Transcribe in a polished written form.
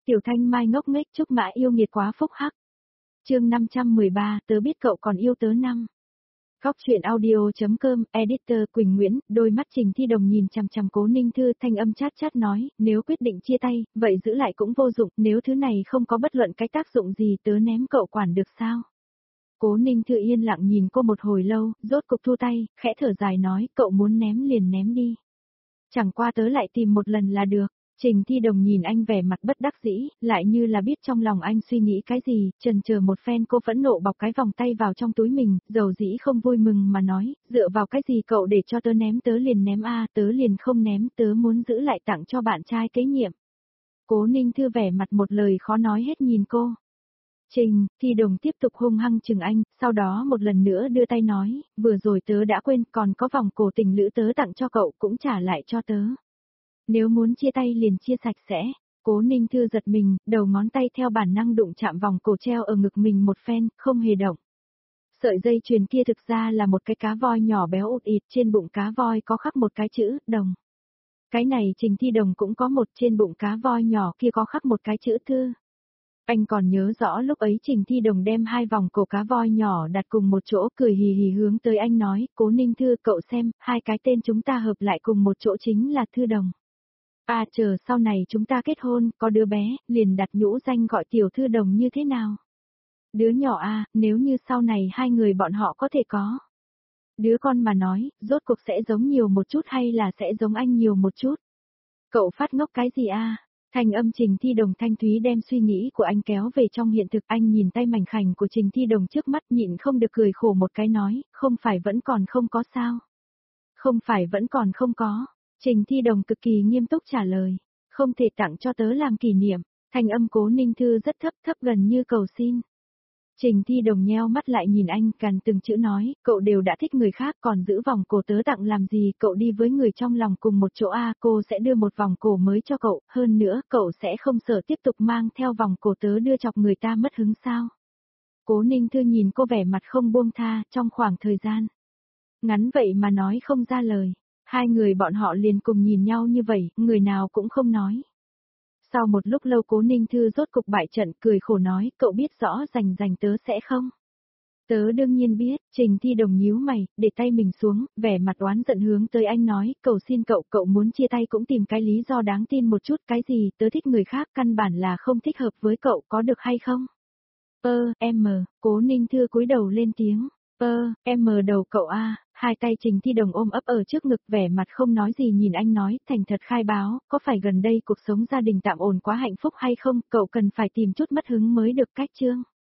Tiểu Thanh Mai ngốc nghếch chúc mã yêu nghiệt quá phúc hắc. Chương 513, tớ biết cậu còn yêu tớ năm. Góc truyện audio.com, editor Quỳnh Nguyễn, đôi mắt Trình Thi Đồng nhìn chằm chằm Cố Ninh Thư, thanh âm chát chát nói, nếu quyết định chia tay, vậy giữ lại cũng vô dụng, nếu thứ này không có bất luận cái tác dụng gì tớ ném cậu quản được sao? Cố Ninh Thư yên lặng nhìn cô một hồi lâu, rốt cục thu tay, khẽ thở dài nói, cậu muốn ném liền ném đi. Chẳng qua tớ lại tìm một lần là được. Trình Thi Đồng nhìn anh vẻ mặt bất đắc dĩ, lại như là biết trong lòng anh suy nghĩ cái gì, chần chờ một phen cô phẫn nộ bọc cái vòng tay vào trong túi mình, dầu dĩ không vui mừng mà nói, dựa vào cái gì cậu để cho tớ liền ném a, tớ liền không ném, tớ muốn giữ lại tặng cho bạn trai kế nhiệm. Cố Ninh Thư vẻ mặt một lời khó nói hết nhìn cô. Trình Thi Đồng tiếp tục hung hăng chừng anh, sau đó một lần nữa đưa tay nói, vừa rồi tớ đã quên còn có vòng cổ tình lữ tớ tặng cho cậu cũng trả lại cho tớ. Nếu muốn chia tay liền chia sạch sẽ. Cố Ninh Thư giật mình, đầu ngón tay theo bản năng đụng chạm vòng cổ treo ở ngực mình một phen, không hề động. Sợi dây chuyền kia thực ra là một cái cá voi nhỏ béo ụt ịt, trên bụng cá voi có khắc một cái chữ, đồng. Cái này Trình Thi Đồng cũng có một, trên bụng cá voi nhỏ kia có khắc một cái chữ thư. Anh còn nhớ rõ lúc ấy Trình Thi Đồng đem hai vòng cổ cá voi nhỏ đặt cùng một chỗ, cười hì hì hướng tới anh nói, Cố Ninh Thư cậu xem, hai cái tên chúng ta hợp lại cùng một chỗ chính là Thư Đồng. À chờ sau này chúng ta kết hôn, có đứa bé, liền đặt nhũ danh gọi Tiểu Thư Đồng như thế nào? Đứa nhỏ à, nếu như sau này hai người bọn họ có thể có. Đứa con mà nói, rốt cuộc sẽ giống nhiều một chút hay là sẽ giống anh nhiều một chút? Cậu phát ngốc cái gì à? Thanh âm Trình Thi Đồng thanh thúy đem suy nghĩ của anh kéo về trong hiện thực, anh nhìn tay mảnh khảnh của Trình Thi Đồng trước mắt nhịn không được cười khổ một cái nói, không phải vẫn còn không có sao? Không phải vẫn còn không có. Trình Thi Đồng cực kỳ nghiêm túc trả lời, không thể tặng cho tớ làm kỷ niệm, thanh âm Cố Ninh Thư rất thấp gần như cầu xin. Trình Thi Đồng nheo mắt lại nhìn anh cằn từng chữ nói, cậu đều đã thích người khác còn giữ vòng cổ tớ tặng làm gì, cậu đi với người trong lòng cùng một chỗ a, cô sẽ đưa một vòng cổ mới cho cậu, hơn nữa cậu sẽ không sợ tiếp tục mang theo vòng cổ tớ đưa chọc người ta mất hứng sao. Cố Ninh Thư nhìn cô vẻ mặt không buông tha, trong khoảng thời gian ngắn vậy mà nói không ra lời. Hai người bọn họ liền cùng nhìn nhau như vậy, người nào cũng không nói. Sau một lúc lâu Cố Ninh Thư rốt cục bại trận, cười khổ nói, cậu biết rõ rành tớ sẽ không? Tớ đương nhiên biết. Trình Thi Đồng nhíu mày, để tay mình xuống, vẻ mặt oán giận hướng tới anh nói, cầu xin cậu, cậu muốn chia tay cũng tìm cái lý do đáng tin một chút, cái gì, tớ thích người khác, căn bản là không thích hợp với cậu, có được hay không? Cố Ninh Thư cúi đầu lên tiếng, đầu cậu a. Hai tay Trình Thi Đồng ôm ấp ở trước ngực, vẻ mặt không nói gì nhìn anh nói, thành thật khai báo, có phải gần đây cuộc sống gia đình tạm ổn quá hạnh phúc hay không, cậu cần phải tìm chút mất hứng mới được cách chương.